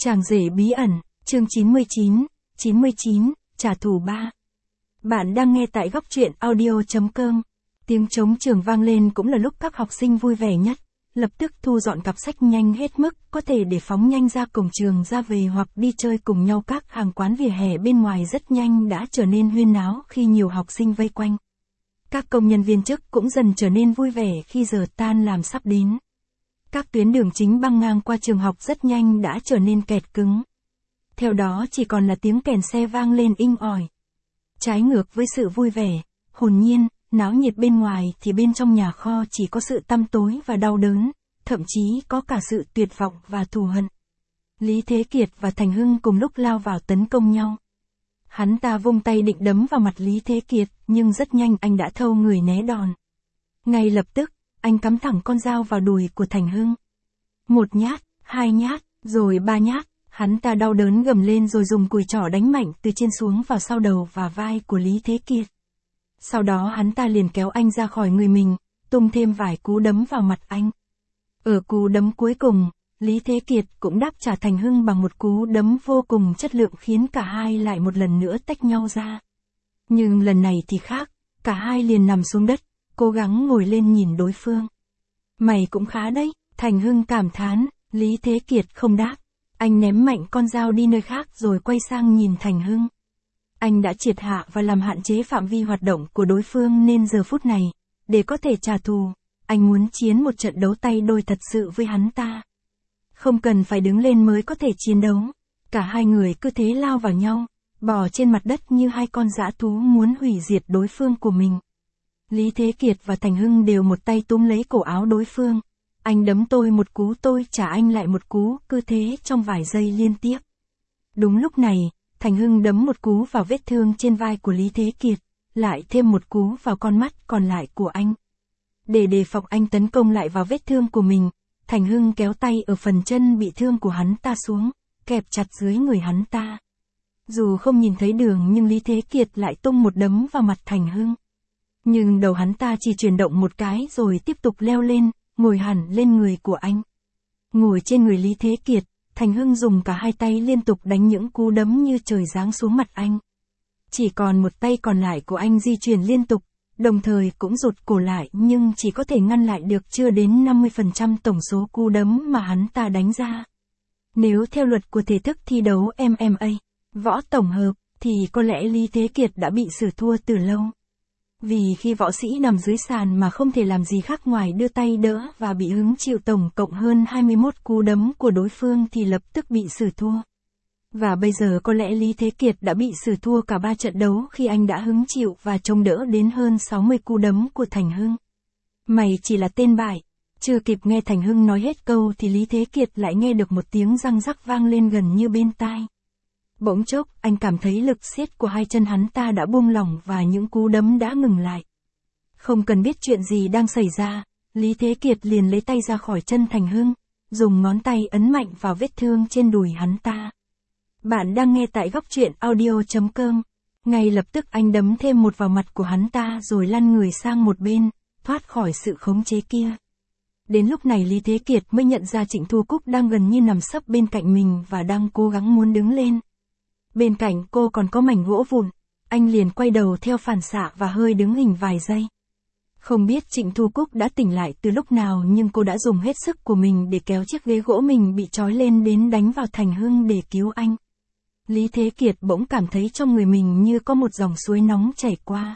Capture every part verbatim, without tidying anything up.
Chàng rể bí ẩn, chương chín mươi chín, chín mươi chín, trả thù ba. Bạn đang nghe tại góc truyện audio.com. Tiếng trống trường vang lên cũng là lúc các học sinh vui vẻ nhất, lập tức thu dọn cặp sách nhanh hết mức có thể để phóng nhanh ra cổng trường ra về hoặc đi chơi cùng nhau. Các hàng quán vỉa hè bên ngoài rất nhanh đã trở nên huyên náo khi nhiều học sinh vây quanh. Các công nhân viên chức cũng dần trở nên vui vẻ khi giờ tan làm sắp đến. Các tuyến đường chính băng ngang qua trường học rất nhanh đã trở nên kẹt cứng. Theo đó chỉ còn là tiếng kèn xe vang lên inh ỏi. Trái ngược với sự vui vẻ, hồn nhiên, náo nhiệt bên ngoài thì bên trong nhà kho chỉ có sự tăm tối và đau đớn, thậm chí có cả sự tuyệt vọng và thù hận. Lý Thế Kiệt và Thành Hưng cùng lúc lao vào tấn công nhau. Hắn ta vung tay định đấm vào mặt Lý Thế Kiệt, nhưng rất nhanh anh đã thâu người né đòn. Ngay lập tức, anh cắm thẳng con dao vào đùi của Thành Hưng. Một nhát, hai nhát, rồi ba nhát, hắn ta đau đớn gầm lên rồi dùng cùi trỏ đánh mạnh từ trên xuống vào sau đầu và vai của Lý Thế Kiệt. Sau đó hắn ta liền kéo anh ra khỏi người mình, tung thêm vài cú đấm vào mặt anh. Ở cú đấm cuối cùng, Lý Thế Kiệt cũng đáp trả Thành Hưng bằng một cú đấm vô cùng chất lượng khiến cả hai lại một lần nữa tách nhau ra. Nhưng lần này thì khác, cả hai liền nằm xuống đất, cố gắng ngồi lên nhìn đối phương. Mày cũng khá đấy, Thành Hưng cảm thán, Lý Thế Kiệt không đáp. Anh ném mạnh con dao đi nơi khác rồi quay sang nhìn Thành Hưng. Anh đã triệt hạ và làm hạn chế phạm vi hoạt động của đối phương nên giờ phút này, để có thể trả thù, anh muốn chiến một trận đấu tay đôi thật sự với hắn ta. Không cần phải đứng lên mới có thể chiến đấu. Cả hai người cứ thế lao vào nhau, bò trên mặt đất như hai con dã thú muốn hủy diệt đối phương của mình. Lý Thế Kiệt và Thành Hưng đều một tay túm lấy cổ áo đối phương. Anh đấm tôi một cú tôi trả anh lại một cú, cứ thế trong vài giây liên tiếp. Đúng lúc này, Thành Hưng đấm một cú vào vết thương trên vai của Lý Thế Kiệt, lại thêm một cú vào con mắt còn lại của anh. Để đề phòng anh tấn công lại vào vết thương của mình, Thành Hưng kéo tay ở phần chân bị thương của hắn ta xuống, kẹp chặt dưới người hắn ta. Dù không nhìn thấy đường nhưng Lý Thế Kiệt lại tung một đấm vào mặt Thành Hưng. Nhưng đầu hắn ta chỉ chuyển động một cái rồi tiếp tục leo lên, ngồi hẳn lên người của anh. Ngồi trên người Lý Thế Kiệt, Thành Hưng dùng cả hai tay liên tục đánh những cú đấm như trời giáng xuống mặt anh. Chỉ còn một tay còn lại của anh di chuyển liên tục, đồng thời cũng rụt cổ lại nhưng chỉ có thể ngăn lại được chưa đến năm mươi phần trăm tổng số cú đấm mà hắn ta đánh ra. Nếu theo luật của thể thức thi đấu em em a, võ tổng hợp, thì có lẽ Lý Thế Kiệt đã bị xử thua từ lâu. Vì khi võ sĩ nằm dưới sàn mà không thể làm gì khác ngoài đưa tay đỡ và bị hứng chịu tổng cộng hơn hai mươi mốt cú đấm của đối phương thì lập tức bị xử thua. Và bây giờ có lẽ Lý Thế Kiệt đã bị xử thua cả ba trận đấu khi anh đã hứng chịu và chống đỡ đến hơn sáu mươi cú đấm của Thành Hưng. Mày chỉ là tên bại. Chưa kịp nghe Thành Hưng nói hết câu thì Lý Thế Kiệt lại nghe được một tiếng răng rắc vang lên gần như bên tai. Bỗng chốc, anh cảm thấy lực siết của hai chân hắn ta đã buông lỏng và những cú đấm đã ngừng lại. Không cần biết chuyện gì đang xảy ra, Lý Thế Kiệt liền lấy tay ra khỏi chân Thành Hưng, dùng ngón tay ấn mạnh vào vết thương trên đùi hắn ta. Bạn đang nghe tại góc truyện audio.com. Ngay lập tức anh đấm thêm một vào mặt của hắn ta rồi lăn người sang một bên, thoát khỏi sự khống chế kia. Đến lúc này Lý Thế Kiệt mới nhận ra Trịnh Thu Cúc đang gần như nằm sấp bên cạnh mình và đang cố gắng muốn đứng lên. Bên cạnh cô còn có mảnh gỗ vụn, anh liền quay đầu theo phản xạ và hơi đứng hình vài giây. Không biết Trịnh Thu Cúc đã tỉnh lại từ lúc nào nhưng cô đã dùng hết sức của mình để kéo chiếc ghế gỗ mình bị trói lên đến đánh vào Thành Hưng để cứu anh. Lý Thế Kiệt bỗng cảm thấy trong người mình như có một dòng suối nóng chảy qua.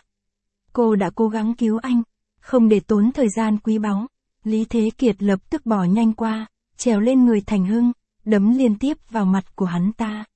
Cô đã cố gắng cứu anh, không để tốn thời gian quý báu. Lý Thế Kiệt lập tức bò nhanh qua, trèo lên người Thành Hưng, đấm liên tiếp vào mặt của hắn ta.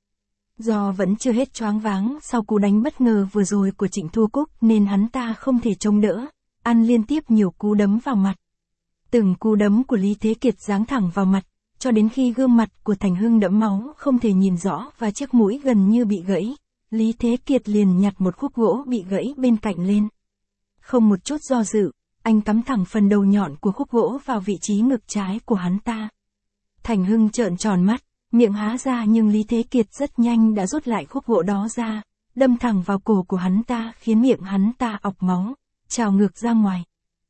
Do vẫn chưa hết choáng váng sau cú đánh bất ngờ vừa rồi của Trịnh Thu Cúc nên hắn ta không thể chống đỡ, ăn liên tiếp nhiều cú đấm vào mặt. Từng cú đấm của Lý Thế Kiệt giáng thẳng vào mặt, cho đến khi gương mặt của Thành Hưng đẫm máu không thể nhìn rõ và chiếc mũi gần như bị gãy, Lý Thế Kiệt liền nhặt một khúc gỗ bị gãy bên cạnh lên. Không một chút do dự, anh cắm thẳng phần đầu nhọn của khúc gỗ vào vị trí ngực trái của hắn ta. Thành Hưng trợn tròn mắt, miệng há ra nhưng Lý Thế Kiệt rất nhanh đã rút lại khúc gỗ đó ra, đâm thẳng vào cổ của hắn ta khiến miệng hắn ta ọc máu, trào ngược ra ngoài.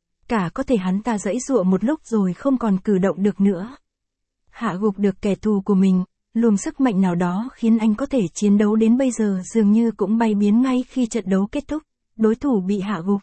Cả có thể hắn ta giãy giụa một lúc rồi không còn cử động được nữa. Hạ gục được kẻ thù của mình, luồng sức mạnh nào đó khiến anh có thể chiến đấu đến bây giờ dường như cũng bay biến ngay khi trận đấu kết thúc, đối thủ bị hạ gục.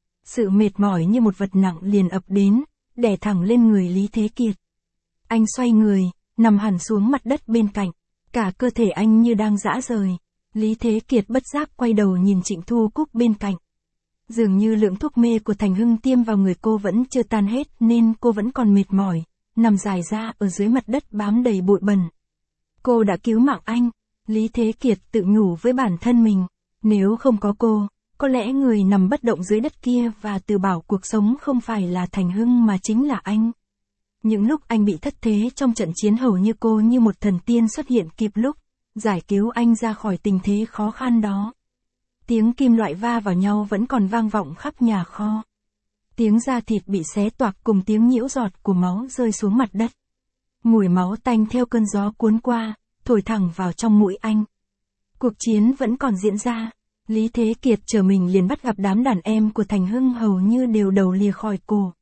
Sự mệt mỏi như một vật nặng liền ập đến, đè thẳng lên người Lý Thế Kiệt. Anh xoay người, nằm hẳn xuống mặt đất bên cạnh, cả cơ thể anh như đang rã rời. Lý Thế Kiệt bất giác quay đầu nhìn Trịnh Thu Cúc bên cạnh. Dường như lượng thuốc mê của Thành Hưng tiêm vào người cô vẫn chưa tan hết nên cô vẫn còn mệt mỏi, nằm dài ra ở dưới mặt đất bám đầy bụi bẩn. Cô đã cứu mạng anh, Lý Thế Kiệt tự nhủ với bản thân mình. Nếu không có cô, có lẽ người nằm bất động dưới đất kia và từ bảo cuộc sống không phải là Thành Hưng mà chính là anh. Những lúc anh bị thất thế trong trận chiến hầu như cô như một thần tiên xuất hiện kịp lúc, giải cứu anh ra khỏi tình thế khó khăn đó. Tiếng kim loại va vào nhau vẫn còn vang vọng khắp nhà kho. Tiếng da thịt bị xé toạc cùng tiếng nhiễu giọt của máu rơi xuống mặt đất. Mùi máu tanh theo cơn gió cuốn qua, thổi thẳng vào trong mũi anh. Cuộc chiến vẫn còn diễn ra. Lý Thế Kiệt chờ mình liền bắt gặp đám đàn em của Thành Hưng hầu như đều đầu lìa khỏi cổ.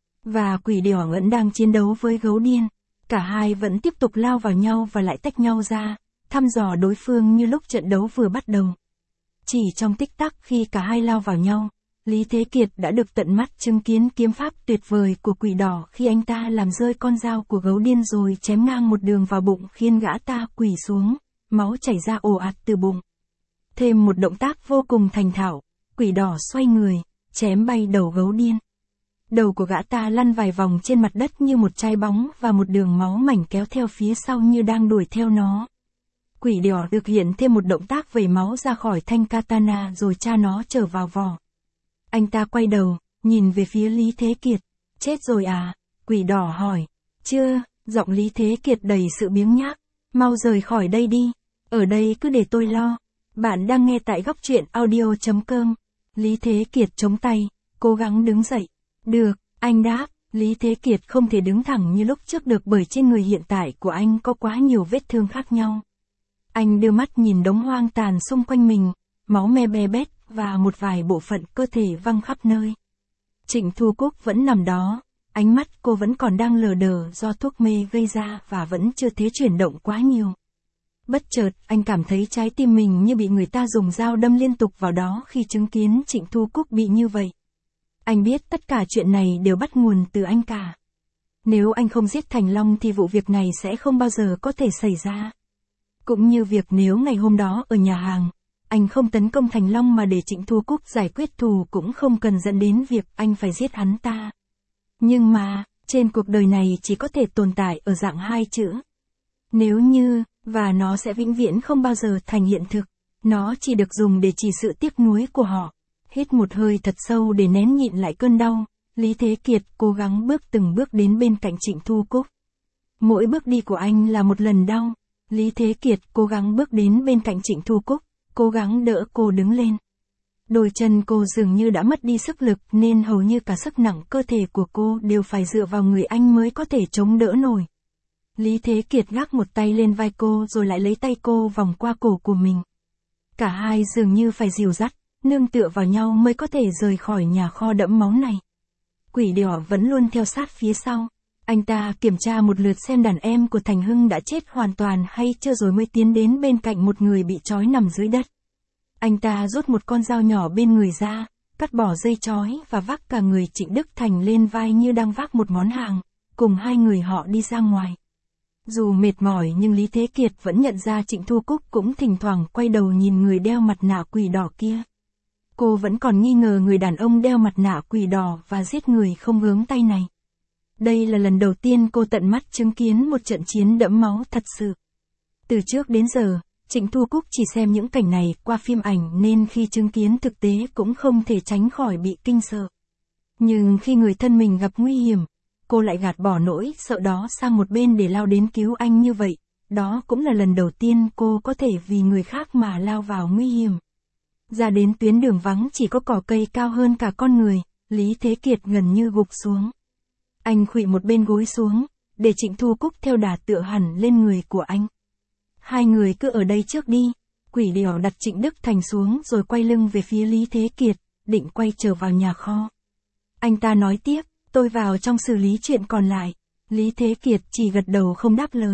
Và quỷ đỏ vẫn đang chiến đấu với gấu điên. Cả hai vẫn tiếp tục lao vào nhau và lại tách nhau ra, thăm dò đối phương như lúc trận đấu vừa bắt đầu. Chỉ trong tích tắc khi cả hai lao vào nhau, Lý Thế Kiệt đã được tận mắt chứng kiến kiếm pháp tuyệt vời của quỷ đỏ khi anh ta làm rơi con dao của gấu điên rồi chém ngang một đường vào bụng khiến gã ta quỳ xuống, máu chảy ra ồ ạt từ bụng. Thêm một động tác vô cùng thành thạo, quỷ đỏ xoay người, chém bay đầu gấu điên. Đầu của gã ta lăn vài vòng trên mặt đất như một trái bóng và một đường máu mảnh kéo theo phía sau như đang đuổi theo nó. Quỷ đỏ thực hiện thêm một động tác vẩy máu ra khỏi thanh katana rồi tra nó trở vào vỏ. Anh ta quay đầu, nhìn về phía Lý Thế Kiệt. Chết rồi à? Quỷ đỏ hỏi. Chưa, giọng Lý Thế Kiệt đầy sự biếng nhác. Mau rời khỏi đây đi. Ở đây cứ để tôi lo. Bạn đang nghe tại góc truyện audio chấm com. Lý Thế Kiệt chống tay, cố gắng đứng dậy. Được, anh đáp. Lý Thế Kiệt không thể đứng thẳng như lúc trước được bởi trên người hiện tại của anh có quá nhiều vết thương khác nhau. Anh đưa mắt nhìn đống hoang tàn xung quanh mình, máu me be bét và một vài bộ phận cơ thể văng khắp nơi. Trịnh Thu Cúc vẫn nằm đó, ánh mắt cô vẫn còn đang lờ đờ do thuốc mê gây ra và vẫn chưa thể chuyển động quá nhiều. Bất chợt, anh cảm thấy trái tim mình như bị người ta dùng dao đâm liên tục vào đó khi chứng kiến Trịnh Thu Cúc bị như vậy. Anh biết tất cả chuyện này đều bắt nguồn từ anh cả. Nếu anh không giết Thành Long thì vụ việc này sẽ không bao giờ có thể xảy ra. Cũng như việc nếu ngày hôm đó ở nhà hàng, anh không tấn công Thành Long mà để Trịnh Thu Cúc giải quyết thù cũng không cần dẫn đến việc anh phải giết hắn ta. Nhưng mà, trên cuộc đời này chỉ có thể tồn tại ở dạng hai chữ. Nếu như, và nó sẽ vĩnh viễn không bao giờ thành hiện thực. Nó chỉ được dùng để chỉ sự tiếc nuối của họ. Hít một hơi thật sâu để nén nhịn lại cơn đau, Lý Thế Kiệt cố gắng bước từng bước đến bên cạnh Trịnh Thu Cúc. Mỗi bước đi của anh là một lần đau. Lý Thế Kiệt cố gắng bước đến bên cạnh Trịnh Thu Cúc, cố gắng đỡ cô đứng lên. Đôi chân cô dường như đã mất đi sức lực nên hầu như cả sức nặng cơ thể của cô đều phải dựa vào người anh mới có thể chống đỡ nổi. Lý Thế Kiệt gác một tay lên vai cô rồi lại lấy tay cô vòng qua cổ của mình. Cả hai dường như phải dìu dắt, nương tựa vào nhau mới có thể rời khỏi nhà kho đẫm máu này. Quỷ đỏ vẫn luôn theo sát phía sau. Anh ta kiểm tra một lượt xem đàn em của Thành Hưng đã chết hoàn toàn hay chưa rồi mới tiến đến bên cạnh một người bị trói nằm dưới đất. Anh ta rút một con dao nhỏ bên người ra, cắt bỏ dây trói và vác cả người Trịnh Đức Thành lên vai như đang vác một món hàng, cùng hai người họ đi ra ngoài. Dù mệt mỏi nhưng Lý Thế Kiệt vẫn nhận ra Trịnh Thu Cúc cũng thỉnh thoảng quay đầu nhìn người đeo mặt nạ quỷ đỏ kia. Cô vẫn còn nghi ngờ người đàn ông đeo mặt nạ quỷ đỏ và giết người không hướng tay này. Đây là lần đầu tiên cô tận mắt chứng kiến một trận chiến đẫm máu thật sự. Từ trước đến giờ, Trịnh Thu Cúc chỉ xem những cảnh này qua phim ảnh nên khi chứng kiến thực tế cũng không thể tránh khỏi bị kinh sợ. Nhưng khi người thân mình gặp nguy hiểm, cô lại gạt bỏ nỗi sợ đó sang một bên để lao đến cứu anh như vậy. Đó cũng là lần đầu tiên cô có thể vì người khác mà lao vào nguy hiểm. Ra đến tuyến đường vắng chỉ có cỏ cây cao hơn cả con người, Lý Thế Kiệt gần như gục xuống. Anh khuỵu một bên gối xuống, để Trịnh Thu Cúc theo đà tựa hẳn lên người của anh. Hai người cứ ở đây trước đi. Quỷ đỏ đặt Trịnh Đức Thành xuống rồi quay lưng về phía Lý Thế Kiệt, định quay trở vào nhà kho. Anh ta nói tiếp, tôi vào trong xử lý chuyện còn lại. Lý Thế Kiệt chỉ gật đầu không đáp lời.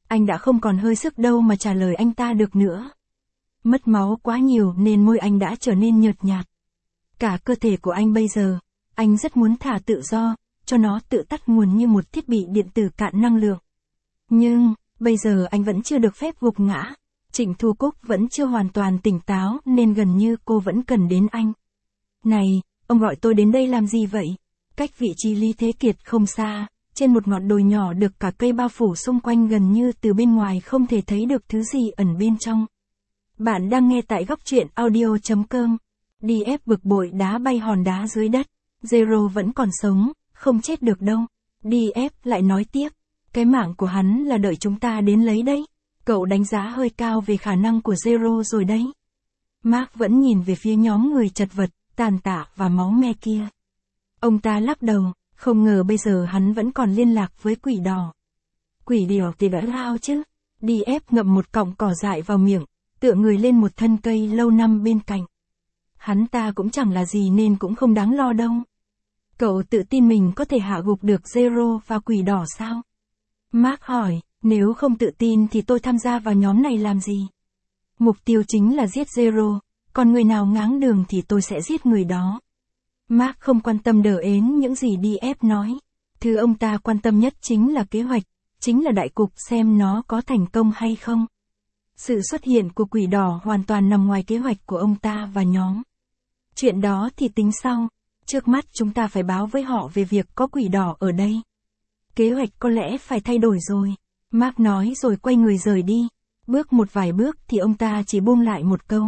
Anh đã không còn hơi sức đâu mà trả lời anh ta được nữa. Mất máu quá nhiều nên môi anh đã trở nên nhợt nhạt. Cả cơ thể của anh bây giờ, anh rất muốn thả tự do, cho nó tự tắt nguồn như một thiết bị điện tử cạn năng lượng. Nhưng, bây giờ anh vẫn chưa được phép gục ngã. Trịnh Thu Cúc vẫn chưa hoàn toàn tỉnh táo nên gần như cô vẫn cần đến anh. Này, ông gọi tôi đến đây làm gì vậy? Cách vị trí Lý Thế Kiệt không xa, trên một ngọn đồi nhỏ được cả cây bao phủ xung quanh gần như từ bên ngoài không thể thấy được thứ gì ẩn bên trong. Bạn đang nghe tại góc truyện audio chấm com. đê ép bực bội đá bay hòn đá dưới đất. Zero vẫn còn sống, không chết được đâu. đê ép lại nói tiếp. Cái mạng của hắn là đợi chúng ta đến lấy đấy. Cậu đánh giá hơi cao về khả năng của Zero rồi đấy. Mark vẫn nhìn về phía nhóm người chật vật, tàn tạ và máu me kia. Ông ta lắc đầu, không ngờ bây giờ hắn vẫn còn liên lạc với quỷ đỏ. Quỷ đỏ thì đã lao chứ. đê ép ngậm một cọng cỏ dại vào miệng, tựa người lên một thân cây lâu năm bên cạnh. Hắn ta cũng chẳng là gì nên cũng không đáng lo đâu. Cậu tự tin mình có thể hạ gục được Zero và quỷ đỏ sao? Mark hỏi, nếu không tự tin thì tôi tham gia vào nhóm này làm gì? Mục tiêu chính là giết Zero, còn người nào ngáng đường thì tôi sẽ giết người đó. Mark không quan tâm đờ ến những gì đê ép nói. Thứ ông ta quan tâm nhất chính là kế hoạch, chính là đại cục xem nó có thành công hay không. Sự xuất hiện của quỷ đỏ hoàn toàn nằm ngoài kế hoạch của ông ta và nhóm. Chuyện đó thì tính sau. Trước mắt chúng ta phải báo với họ về việc có quỷ đỏ ở đây. Kế hoạch có lẽ phải thay đổi rồi. Mark nói rồi quay người rời đi. Bước một vài bước thì ông ta chỉ buông lại một câu.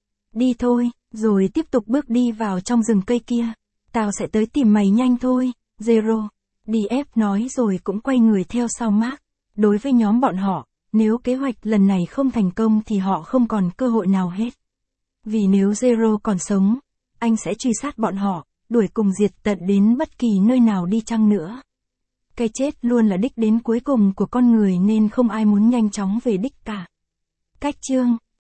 Đi thôi, rồi tiếp tục bước đi vào trong rừng cây kia. Tao sẽ tới tìm mày nhanh thôi, Zero. đê ép nói rồi cũng quay người theo sau Mark. Đối với nhóm bọn họ, nếu kế hoạch lần này không thành công thì họ không còn cơ hội nào hết. Vì nếu Zero còn sống, anh sẽ truy sát bọn họ, đuổi cùng diệt tận đến bất kỳ nơi nào đi chăng nữa. Cái chết luôn là đích đến cuối cùng của con người nên không ai muốn nhanh chóng về đích cả. Cách chương